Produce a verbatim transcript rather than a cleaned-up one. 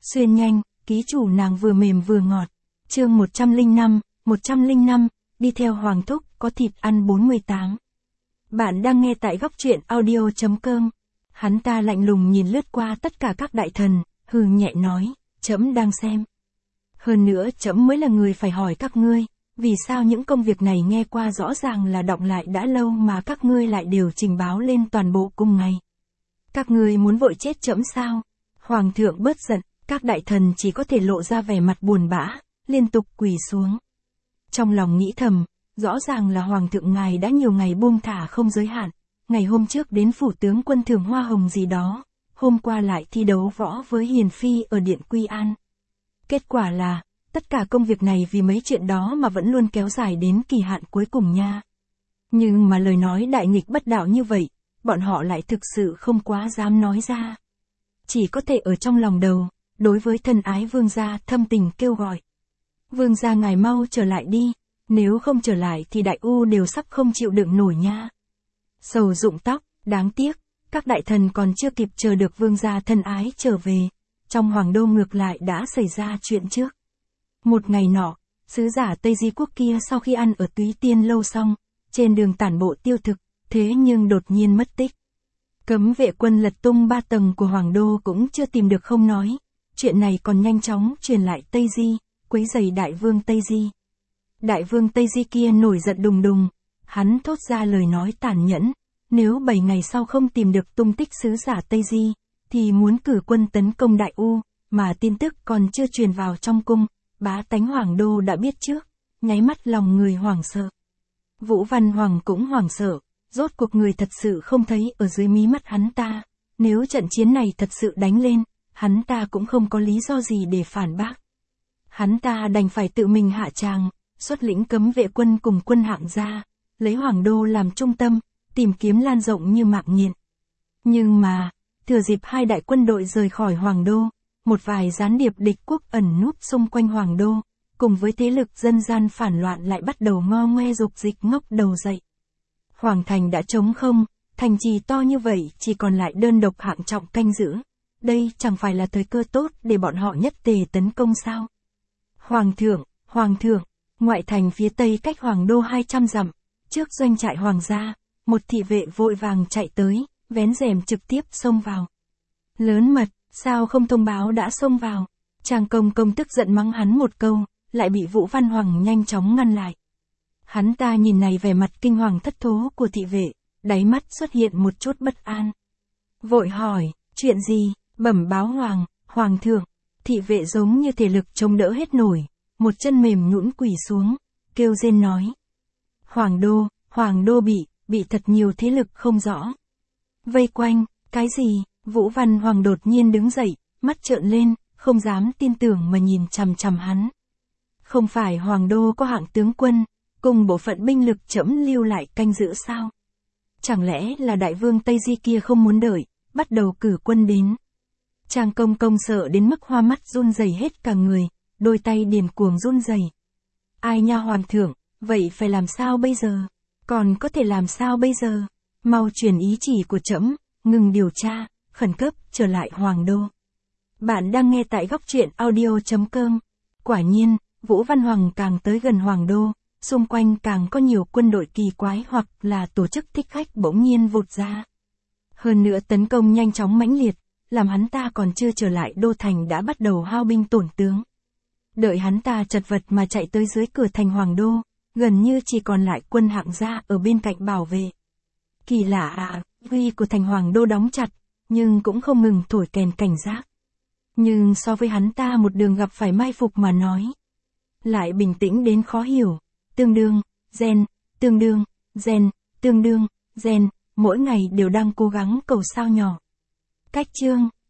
Xuyên nhanh, ký chủ nàng vừa mềm vừa ngọt. Chương một trăm lẻ năm, một trăm lẻ năm, đi theo Hoàng Thúc, có thịt ăn bốn mươi tám. Bạn đang nghe tại góc truyện audio chấm com. Hắn ta lạnh lùng nhìn lướt qua tất cả các đại thần, hừ nhẹ nói, trẫm đang xem. Hơn nữa trẫm mới là người phải hỏi các ngươi, vì sao những công việc này nghe qua rõ ràng là đọng lại đã lâu mà các ngươi lại đều trình báo lên toàn bộ cùng ngày. Các ngươi muốn vội chết trẫm sao? Hoàng thượng bớt giận, các đại thần chỉ có thể lộ ra vẻ mặt buồn bã, liên tục quỳ xuống. Trong lòng nghĩ thầm, rõ ràng là Hoàng thượng ngài đã nhiều ngày buông thả không giới hạn, ngày hôm trước đến phủ tướng quân thưởng hoa hồng gì đó, hôm qua lại thi đấu võ với Hiền Phi ở Điện Quy An. Kết quả là, tất cả công việc này vì mấy chuyện đó mà vẫn luôn kéo dài đến kỳ hạn cuối cùng nha. Nhưng mà lời nói đại nghịch bất đạo như vậy, bọn họ lại thực sự không quá dám nói ra. Chỉ có thể ở trong lòng đầu, đối với thân ái vương gia thâm tình kêu gọi. Vương gia ngài mau trở lại đi, nếu không trở lại thì đại u đều sắp không chịu đựng nổi nha. Sầu rụng tóc, đáng tiếc, các đại thần còn chưa kịp chờ được vương gia thân ái trở về, trong hoàng đô ngược lại đã xảy ra chuyện trước. Một ngày nọ, sứ giả Tây Di quốc kia sau khi ăn ở Túy Tiên lâu xong, trên đường tản bộ tiêu thực, thế nhưng đột nhiên mất tích. Cấm vệ quân lật tung ba tầng của hoàng đô cũng chưa tìm được không nói, chuyện này còn nhanh chóng truyền lại Tây Di, quấy rầy đại vương Tây Di. Đại vương Tây Di kia nổi giận đùng đùng, hắn thốt ra lời nói tàn nhẫn, nếu bảy ngày sau không tìm được tung tích sứ giả Tây Di, thì muốn cử quân tấn công đại u, mà tin tức còn chưa truyền vào trong cung, bá tánh hoàng đô đã biết trước, nháy mắt lòng người hoảng sợ. Vũ Văn Hoàng cũng hoảng sợ, rốt cuộc người thật sự không thấy ở dưới mí mắt hắn ta, nếu trận chiến này thật sự đánh lên, hắn ta cũng không có lý do gì để phản bác. Hắn ta đành phải tự mình hạ tràng, xuất lĩnh cấm vệ quân cùng quân hạng gia, lấy hoàng đô làm trung tâm, tìm kiếm lan rộng như mạng nhện. Nhưng mà, thừa dịp hai đại quân đội rời khỏi hoàng đô, một vài gián điệp địch quốc ẩn núp xung quanh hoàng đô, cùng với thế lực dân gian phản loạn lại bắt đầu ngo ngoe dục dịch ngóc đầu dậy. Hoàng thành đã trống không, thành trì to như vậy chỉ còn lại đơn độc hạng trọng canh giữ. Đây chẳng phải là thời cơ tốt để bọn họ nhất tề tấn công sao? Hoàng thượng, Hoàng thượng, ngoại thành phía tây cách hoàng đô hai trăm dặm, trước doanh trại hoàng gia, một thị vệ vội vàng chạy tới, vén rèm trực tiếp xông vào. Lớn mật, sao không thông báo đã xông vào? Trang công công tức giận mắng hắn một câu, lại bị Vũ Văn Hoàng nhanh chóng ngăn lại. Hắn ta nhìn này vẻ mặt kinh hoàng thất thố của thị vệ, đáy mắt xuất hiện một chút bất an. Vội hỏi, chuyện gì? Bẩm báo hoàng, hoàng thượng. Thị vệ giống như thể lực chống đỡ hết nổi, một chân mềm nhũn quỳ xuống, kêu rên nói. Hoàng đô, hoàng đô bị, bị thật nhiều thế lực không rõ. Vây quanh, cái gì? Vũ Văn Hoàng đột nhiên đứng dậy, mắt trợn lên, không dám tin tưởng mà nhìn chằm chằm hắn. Không phải hoàng đô có hạng tướng quân, cùng bộ phận binh lực trẫm lưu lại canh giữ sao? Chẳng lẽ là đại vương Tây Di kia không muốn đợi, bắt đầu cử quân đến? Trang công công sợ đến mức hoa mắt run rẩy hết cả người, đôi tay điền cuồng run rẩy. Ai nha hoàng thượng, vậy phải làm sao bây giờ? Còn có thể làm sao bây giờ? Mau truyền ý chỉ của trẫm, ngừng điều tra, khẩn cấp trở lại hoàng đô. Bạn đang nghe tại góc truyện audio chấm com. Quả nhiên, Vũ Văn Hoàng càng tới gần hoàng đô, xung quanh càng có nhiều quân đội kỳ quái hoặc là tổ chức thích khách bỗng nhiên vụt ra. Hơn nữa tấn công nhanh chóng mãnh liệt, làm hắn ta còn chưa trở lại đô thành đã bắt đầu hao binh tổn tướng. Đợi hắn ta chật vật mà chạy tới dưới cửa thành hoàng đô, gần như chỉ còn lại quân hạng gia ở bên cạnh bảo vệ. Kỳ lạ à, uy của thành hoàng đô đóng chặt, nhưng cũng không ngừng thổi kèn cảnh giác. Nhưng so với hắn ta một đường gặp phải mai phục mà nói, lại bình tĩnh đến khó hiểu. Tương đương, gen, tương đương, gen, tương đương, gen, mỗi ngày đều đang cố gắng cầu sao nhỏ. Cách chương,